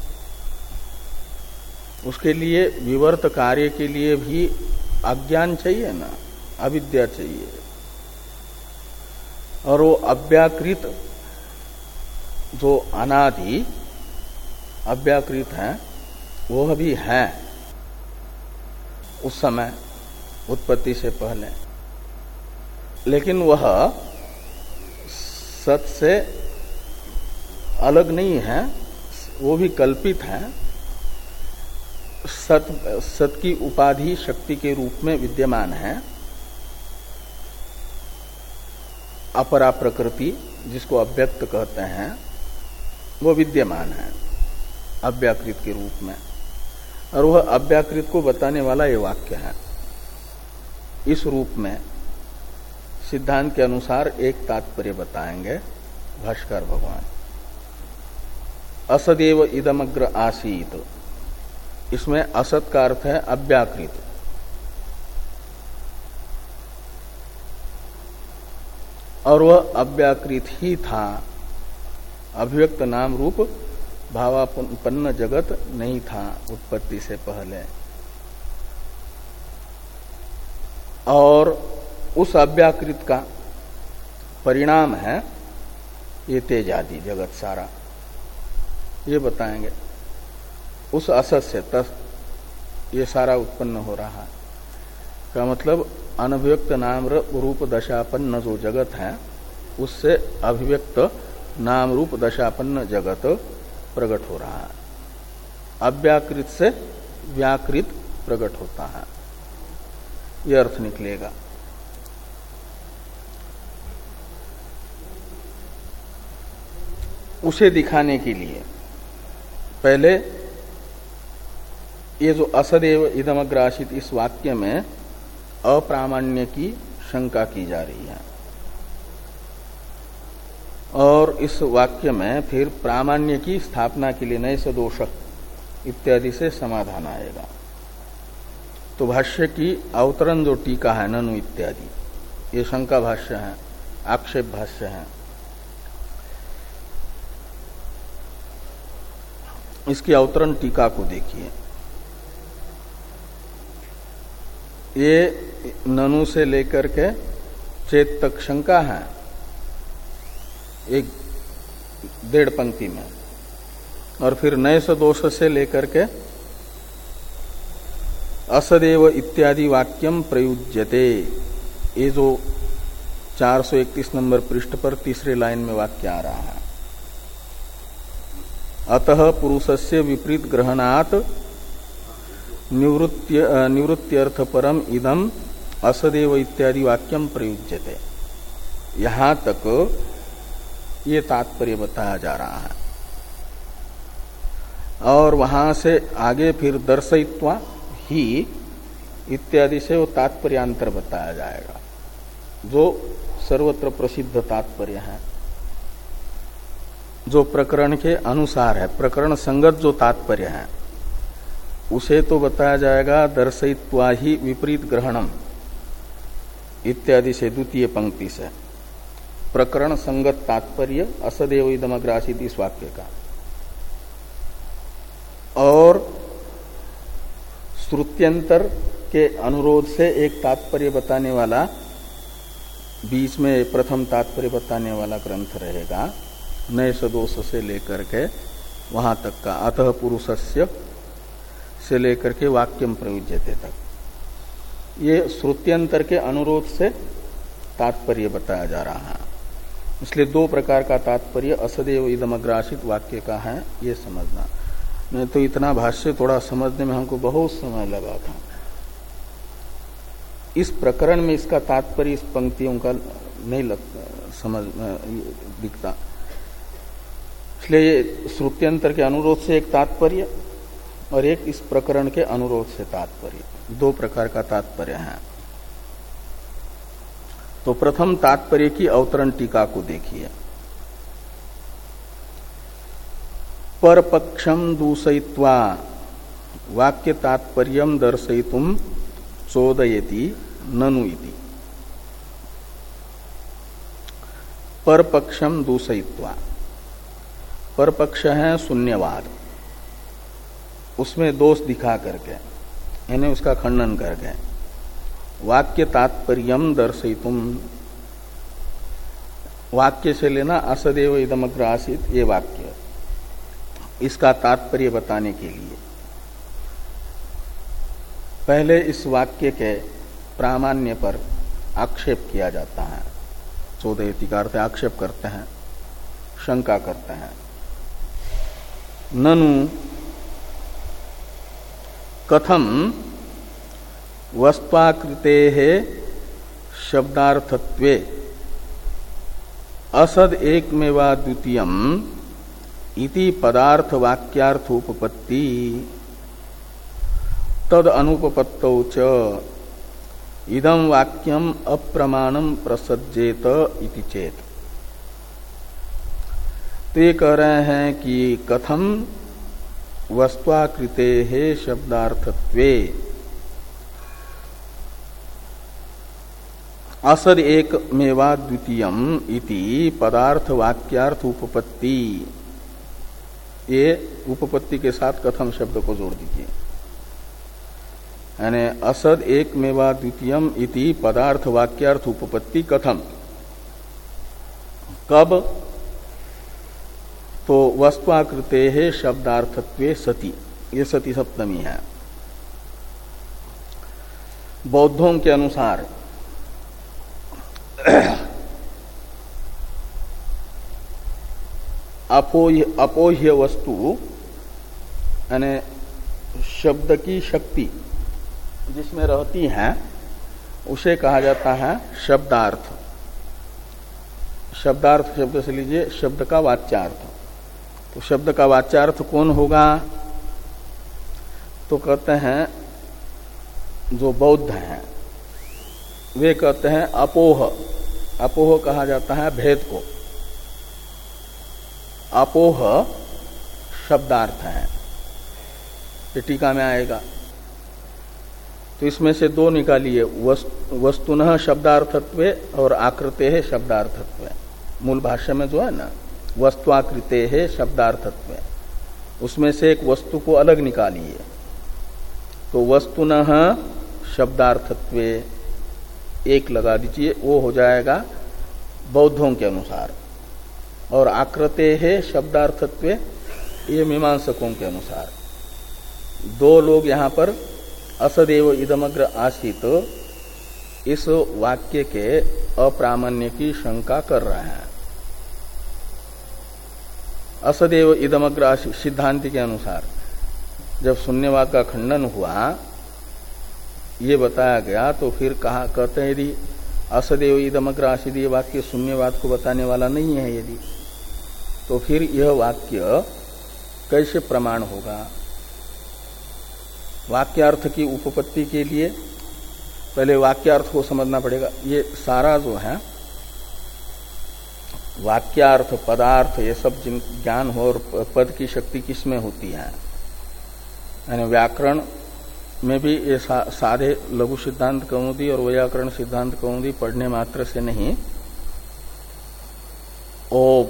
उसके लिए विवर्त कार्य के लिए भी अज्ञान चाहिए ना, अविद्या चाहिए, और वो अव्याकृत जो अनादि अव्याकृत है वह भी है उस समय उत्पत्ति से पहले, लेकिन वह सत से अलग नहीं है, वो भी कल्पित है, सत सत की उपाधि शक्ति के रूप में विद्यमान है। अपरा प्रकृति जिसको अव्यक्त कहते हैं वो विद्यमान है अव्याकृत के रूप में, और वह अव्याकृत को बताने वाला ये वाक्य है। इस रूप में सिद्धांत के अनुसार एक तात्पर्य बताएंगे भाष्कर भगवान। असदेव इदमग्र आसीत, इसमें असत का अर्थ है अव्याकृत, और वह अव्याकृत ही था, अभिव्यक्त नाम रूप भावापन्न जगत नहीं था उत्पत्ति से पहले। और उस अव्याकृत का परिणाम है ये तेज आदि जगत सारा, ये बताएंगे। उस असत से तस ये सारा उत्पन्न हो रहा है का मतलब अनभिव्यक्त नाम रूप दशापन्न जो जगत है उससे अभिव्यक्त नाम रूप दशापन्न जगत प्रकट हो रहा है। अव्याकृत से व्याकृत प्रकट होता है, यह अर्थ निकलेगा। उसे दिखाने के लिए पहले ये जो असदेव इदमग्रासित इस वाक्य में अप्रामाण्य की शंका की जा रही है, और इस वाक्य में फिर प्रामाण्य की स्थापना के लिए नए से दोष इत्यादि से समाधान आएगा। तो भाष्य की अवतरण जो टीका है ननु इत्यादि, ये शंका भाष्य है, आक्षेप भाष्य है। इसकी अवतरण टीका को देखिए। ये ननु से लेकर के चेत तक शंका है एक डेढ़ पंक्ति में, और फिर नए सदोष से लेकर के असदेव इत्यादि वाक्यम प्रयुज्यते, ये जो चार सौ इकतीस नंबर पृष्ठ पर तीसरे लाइन में वाक्य आ रहा है। अतः पुरुषस्य विपरीत ग्रहणात् निवृत्य निवृत्त्यर्थ परम इदम असदेव इत्यादि वाक्यम प्रयुज्यते, यहां तक ये तात्पर्य बताया जा रहा है। और वहां से आगे फिर दर्शयित्वा ही इत्यादि से वो तात्पर्यांतर बताया जाएगा, जो सर्वत्र प्रसिद्ध तात्पर्य है, जो प्रकरण के अनुसार है, प्रकरण संगत जो तात्पर्य है उसे तो बताया जाएगा दर्शयित्वा ही विपरीत ग्रहणम इत्यादि से द्वितीय पंक्ति से। प्रकरण संगत तात्पर्य असदेव इदमग्रासित इस वाक्य का, और श्रुत्यंतर के अनुरोध से एक तात्पर्य बताने वाला, बीच में प्रथम तात्पर्य बताने वाला ग्रंथ रहेगा नए सदोष से लेकर के वहां तक का, अतः पुरुषस्य से लेकर के वाक्यम प्रयुज्यते तक, ये श्रुत्यंतर के अनुरोध से तात्पर्य बताया जा रहा है। इसलिए दो प्रकार का तात्पर्य असदेव इदमग्रासित वाक्य का है, ये समझना। नहीं तो इतना भाष्य थोड़ा समझने में हमको बहुत समय लगा था। इस प्रकरण में इसका तात्पर्य इस पंक्तियों का नहीं लगता, समझ दिखता। इसलिए श्रुत्यंतर के अनुरोध से एक तात्पर्य और एक इस प्रकरण के अनुरोध से तात्पर्य, दो प्रकार का तात्पर्य है। तो प्रथम तात्पर्य की अवतरण टीका को देखिए। परपक्षम दूषयित्वा वाक्य तात्पर्यम दर्शयितुम चोदयति ननु इति। परपक्षम दूषयित्वा, परपक्ष है शून्यवाद, उसमें दोष दिखा करके यानी उसका खंडन करके वाक्य तात्पर्यम दर्शयितुम, वाक्य से लेना असदेव इदमग्र आसीत ये वाक्य, इसका तात्पर्य बताने के लिए पहले इस वाक्य के प्रामाण्य पर आक्षेप किया जाता है। चौदहति का अर्थ आक्षेप करते हैं, शंका करते हैं। ननु कथम वस्त्वाकृते शब्दार्थत्वे असद एकमेवा द्वितीयम इति पदार्थ वाक्यार्थ उपपत्ति तद अनुपपत्तौ च इदं वाक्यम अप्रमाणम प्रसज्जेत इति चेत। तो ये कह रहे हैं कि कथम वस्त्वाकृते है शब्दार्थत्वे असद एक मेवा द्वितीयम इति पदार्थ वाक्यार्थ उपपत्ति, ये उपपत्ति के साथ कथम शब्द को जोड़ दीजिए। यानी असद एक मेवा द्वितीयम इति पदार्थ वाक्यार्थ उपपत्ति कथम, कब? तो वस्त्वाकृते है शब्दार्थत्वे सति, ये सति सप्तमी है। बौद्धों के अनुसार अपोह्य अपोह्य वस्तु यानी शब्द की शक्ति जिसमें रहती है उसे कहा जाता है शब्दार्थ। शब्दार्थ शब्द से लीजिए शब्द का वाच्यार्थ। तो शब्द का वाच्यार्थ कौन होगा? तो कहते हैं जो बौद्ध हैं वे कहते हैं अपोह। अपोह कहा जाता है भेद को। अपोह शब्दार्थ है, ये टीका में आएगा। तो इसमें से दो निकालिए, वस्तुनः शब्दार्थत्वे और आकृते है शब्दार्थत्वे। मूल भाष्य में जो है ना वस्तुआकृते है शब्दार्थत्वे, उसमें से एक वस्तु को अलग निकालिए। तो वस्तुनः शब्दार्थत्वे एक लगा दीजिए, वो हो जाएगा बौद्धों के अनुसार। और आकृते है शब्दार्थत्वे ये मीमांसकों के अनुसार। दो लोग यहाँ पर असदेव इदमग्र आसीत इस वाक्य के अप्रामाण्य की शंका कर रहे हैं। असदेव इदमग्र आसीत सिद्धांति के अनुसार जब शून्यवाद का खंडन हुआ ये बताया गया, तो फिर कहा कहते हैं यदि असदेव इदमग्र आसीत ये वाक्य शून्यवाद को बताने वाला नहीं है यदि, तो फिर यह वाक्य कैसे प्रमाण होगा? वाक्यार्थ की उपपत्ति के लिए पहले वाक्यार्थ को समझना पड़ेगा। ये सारा जो है वाक्यार्थ पदार्थ ये सब जिन ज्ञान हो और पद की शक्ति किसमें होती है, यानी व्याकरण में भी ये सा, साधे लघु सिद्धांत कौमुदी और व्याकरण सिद्धांत कौमुदी पढ़ने मात्र से नहीं, ओ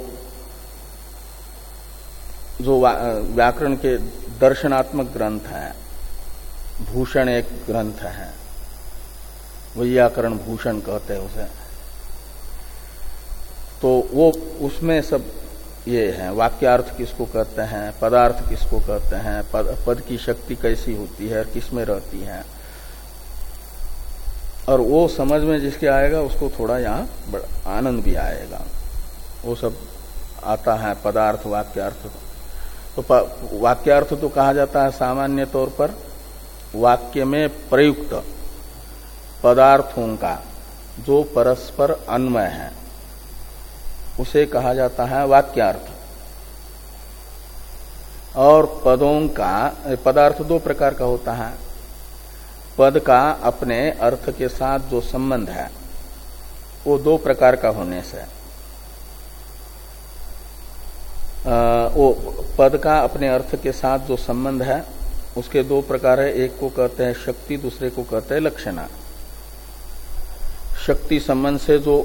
जो व्याकरण के दर्शनात्मक ग्रंथ हैं, भूषण एक ग्रंथ है, व्याकरण भूषण कहते हैं उसे, तो वो उसमें सब ये है वाक्यार्थ किसको कहते हैं, पदार्थ किसको कहते हैं, पद, पद की शक्ति कैसी होती है और किसमें रहती है, और वो समझ में जिसके आएगा उसको थोड़ा यहाँ आनंद भी आएगा। वो सब आता है पदार्थ वाक्यार्थ। तो वाक्यार्थ तो कहा जाता है सामान्य तौर पर वाक्य में प्रयुक्त पदार्थों का जो परस्पर अन्वय है उसे कहा जाता है वाक्यार्थ। और पदों का पदार्थ दो प्रकार का होता है। पद का अपने अर्थ के साथ जो संबंध है वो दो प्रकार का होने से आ, वो पद का अपने अर्थ के साथ जो संबंध है उसके दो प्रकार है। एक को कहते हैं शक्ति, दूसरे को कहते हैं लक्षणा। शक्ति संबंध से जो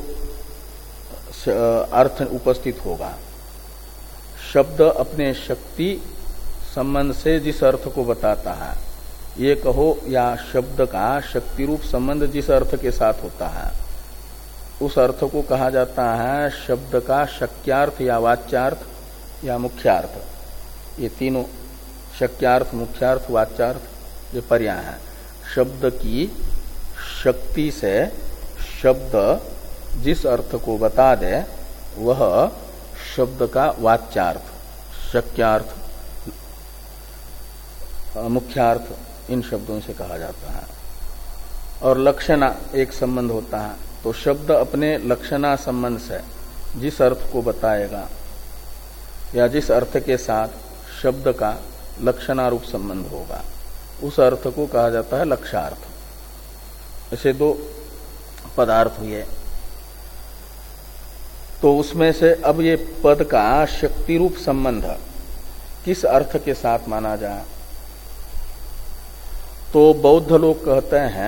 अर्थ उपस्थित होगा, शब्द अपने शक्ति संबंध से जिस अर्थ को बताता है, ये कहो या शब्द का शक्ति रूप संबंध जिस अर्थ के साथ होता है उस अर्थ को कहा जाता है शब्द का शक्यार्थ या वाच्यार्थ या मुख्यार्थ। ये तीनों शक्यार्थ, मुख्यार्थ, वाच्यार्थ ये पर्याय है। शब्द की शक्ति से शब्द जिस अर्थ को बता दे वह शब्द का वाच्यार्थ, शक्यार्थ, मुख्यार्थ इन शब्दों से कहा जाता है। और लक्षणा एक संबंध होता है, तो शब्द अपने लक्षणा संबंध से जिस अर्थ को बताएगा या जिस अर्थ के साथ शब्द का लक्षणारूप संबंध होगा उस अर्थ को कहा जाता है लक्ष्यार्थ। ऐसे दो पदार्थ हुए, तो उसमें से अब ये पद का शक्ति रूप संबंध किस अर्थ के साथ माना जाए, तो बौद्ध लोग कहते हैं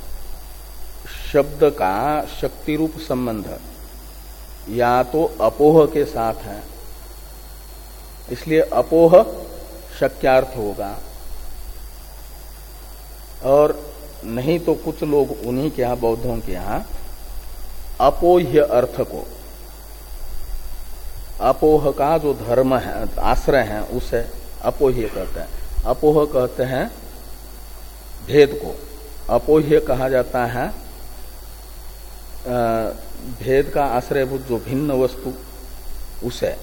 शब्द का शक्ति रूप संबंध या तो अपोह के साथ है, इसलिए अपोह शक्यार्थ होगा, और नहीं तो कुछ लोग उन्हीं के यहां बौद्धों के यहां अपोह्य अर्थ को, अपोह का जो धर्म है आश्रय है उसे अपोह्य कहते हैं। अपोह कहते हैं भेद को, अपोह्य कहा जाता है भेद का आश्रयभूत जो भिन्न वस्तु उसे।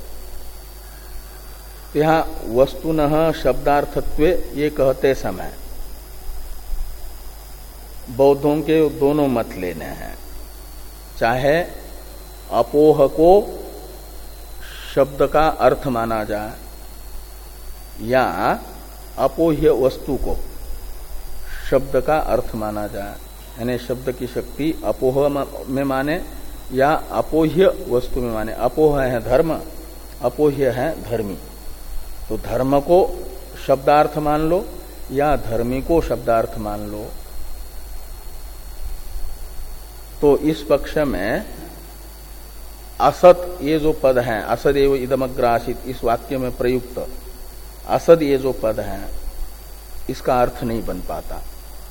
यहां वस्तुनः शब्दार्थत्वे ये कहते समय बौद्धों के दोनों मत लेने हैं, चाहे अपोह को शब्द का अर्थ माना जाए या अपोह्य वस्तु को शब्द का अर्थ माना जाए, यानी शब्द की शक्ति अपोह में माने या अपोह्य वस्तु में माने। अपोह है धर्म, अपोह्य है धर्मी, तो धर्म को शब्दार्थ मान लो या धर्मी को शब्दार्थ मान लो। तो इस पक्ष में असत ये जो पद है, असद एव इदमग्रासित, इस वाक्य में प्रयुक्त असद ये जो पद है इसका अर्थ नहीं बन पाता।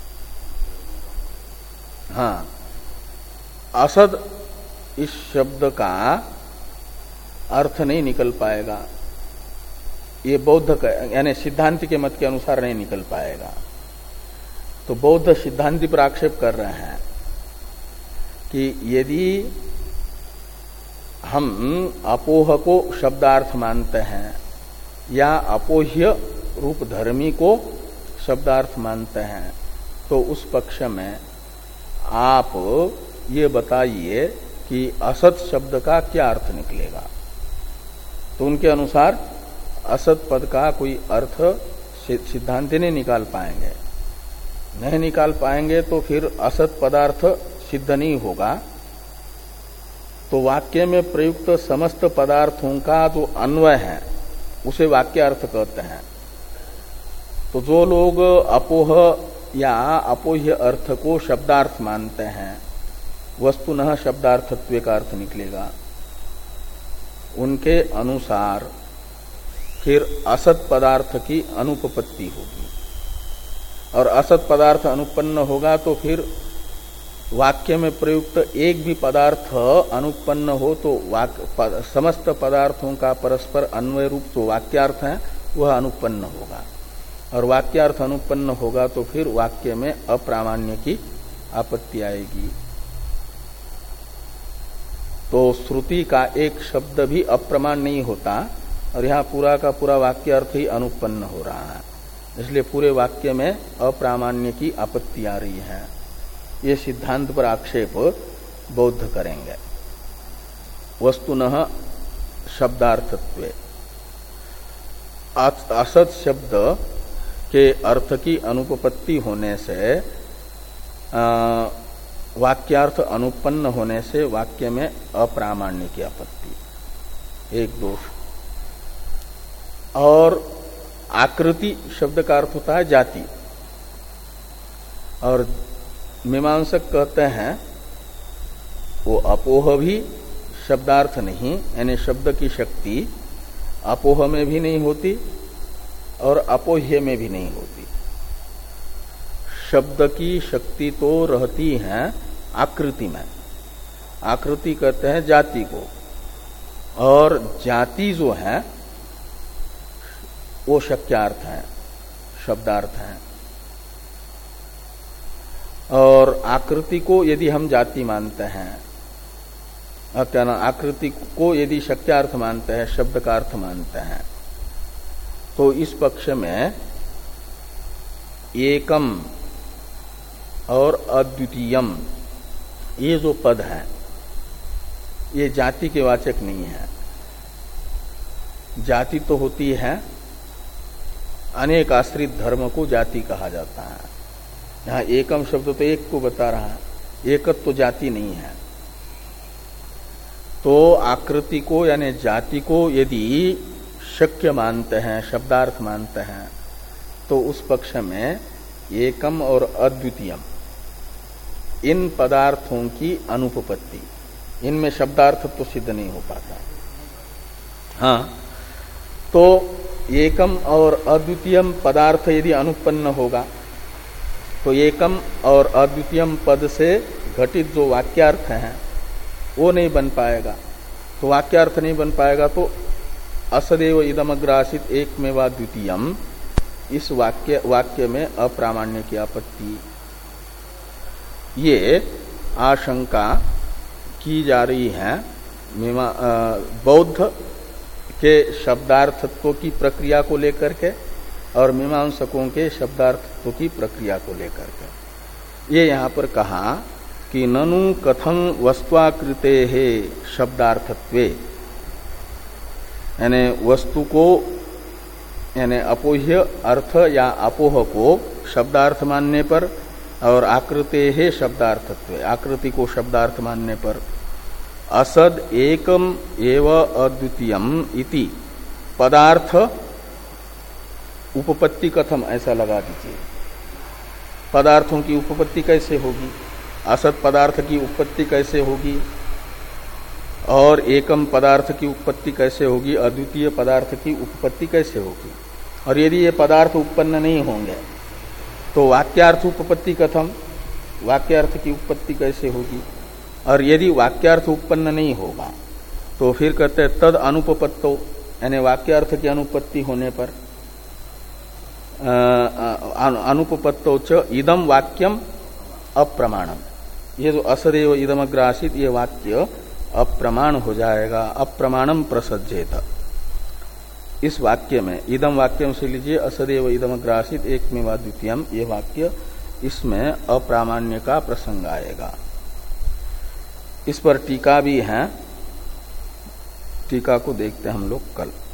हाँ, असद इस शब्द का अर्थ नहीं निकल पाएगा, ये बौद्ध यानी सिद्धांति के मत के अनुसार नहीं निकल पाएगा। तो बौद्ध सिद्धांति पर आक्षेप कर रहे हैं कि यदि हम अपोह को शब्दार्थ मानते हैं या अपोह्य रूप धर्मी को शब्दार्थ मानते हैं, तो उस पक्ष में आप ये बताइए कि असत शब्द का क्या अर्थ निकलेगा। तो उनके अनुसार असत पद का कोई अर्थ सिद्धांति नहीं निकाल पाएंगे, नहीं निकाल पाएंगे तो फिर असत पदार्थ सिद्ध नहीं होगा। तो वाक्य में प्रयुक्त समस्त पदार्थों का जो अन्वय है उसे वाक्यार्थ कहते हैं। तो जो लोग अपोह या अपोह्य अर्थ को शब्दार्थ मानते हैं, वस्तुनः शब्दार्थत्व का अर्थ निकलेगा, उनके अनुसार फिर असत पदार्थ की अनुपपत्ति होगी, और असत पदार्थ अनुपन्न होगा तो फिर वाक्य में प्रयुक्त एक भी पदार्थ अनुपन्न हो तो वाक्य समस्त पदार्थों का परस्पर अन्वय रूप जो वाक्यार्थ है वह अनुपन्न होगा, और वाक्यार्थ अनुपन्न होगा तो फिर वाक्य में अप्रामाण्य की आपत्ति आएगी। तो श्रुति का एक शब्द भी अप्रमाण नहीं होता, और यहाँ पूरा का पूरा वाक्यार्थ ही अनुपन्न हो रहा है, इसलिए पूरे वाक्य में अप्रामाण्य की आपत्ति आ रही है। ये सिद्धांत पर आक्षेप बौद्ध करेंगे। वस्तुनः शब्दार्थत्वे, असत शब्द के अर्थ की अनुपपत्ति होने से, वाक्यार्थ अनुपन्न होने से वाक्य में अप्रामाण्य की आपत्ति एक दोष। और आकृति शब्द का अर्थ होता है जाति, और मीमांसक कहते हैं वो अपोह भी शब्दार्थ नहीं, यानी शब्द की शक्ति अपोह में भी नहीं होती और अपोह्य में भी नहीं होती। शब्द की शक्ति तो रहती है आकृति में, आकृति कहते हैं जाति को, और जाति जो है वो शक्यार्थ है, शब्दार्थ है। और आकृति को यदि हम जाति मानते हैं, क्या ना, आकृति को यदि शक्यार्थ मानते हैं, शब्द का अर्थ मानते हैं, तो इस पक्ष में एकम और अद्वितीयम, ये जो पद है ये जाति के वाचक नहीं है। जाति तो होती है, अनेक आश्रित धर्म को जाति कहा जाता है। यहाँ एकम शब्द तो एक को बता रहा है, एकत तो जाति नहीं है। तो आकृति को यानी जाति को यदि शक्य मानते हैं, शब्दार्थ मानते हैं, तो उस पक्ष में एकम और अद्वितीयम इन पदार्थों की अनुपपत्ति, इनमें शब्दार्थ तो सिद्ध नहीं हो पाता। हाँ, तो एकम और अद्वितीयम पदार्थ यदि अनुपन्न होगा तो एकम और अद्वितीयम पद से घटित जो वाक्यार्थ है वो नहीं बन पाएगा। तो वाक्यार्थ नहीं बन पाएगा तो असदेव इदमग्रासित एकमेवा द्वितीयम, इस वाक्य वाक्य में अप्रामाण्य की आपत्ति, ये आशंका की जा रही है बौद्ध के शब्दार्थत्व की प्रक्रिया को लेकर के और मीमांसकों के शब्दार्थत्व की प्रक्रिया को लेकर के। ये यहाँ पर कहा कि ननु कथं वस्त्वाकृते है शब्दार्थत्वे, यानी वस्तु को यानी अपोह्य अर्थ या अपोह को शब्दार्थ मानने पर और आकृते है शब्दार्थत्वे, आकृति को शब्दार्थ मानने पर असद एकम एव अद्वितीयम इति पदार्थ उपपत्ति कथम, ऐसा लगा दीजिए। पदार्थों की उपपत्ति कैसे होगी, असत पदार्थ की उत्पत्ति कैसे होगी और एकम पदार्थ की उत्पत्ति कैसे होगी, अद्वितीय पदार्थ की उत्पत्ति कैसे होगी। और यदि ये पदार्थ उत्पन्न नहीं होंगे तो वाक्यार्थ उपपत्ति कथम, वाक्यार्थ की उत्पत्ति कैसे होगी। और यदि वाक्यार्थ उत्पन्न नहीं होगा तो फिर कहते हैं तद अनुपपत्तो, यानी वाक्यार्थ की अनुपत्ति होने पर अनुपपत्तो च इदम वाक्यम अप्रमाणम, ये जो असदेव इदमग्रासित ये वाक्य अप्रमाण हो जाएगा। अप्रमाणम प्रसज्जेत, इस वाक्य में इदम वाक्यम से लीजिए असदेव इदमग्रासित एकमेवा द्वितीयम, ये वाक्य इसमें अप्रामाण्य का प्रसंग आएगा। इस पर टीका भी है, टीका को देखते हैं हम लोग कल।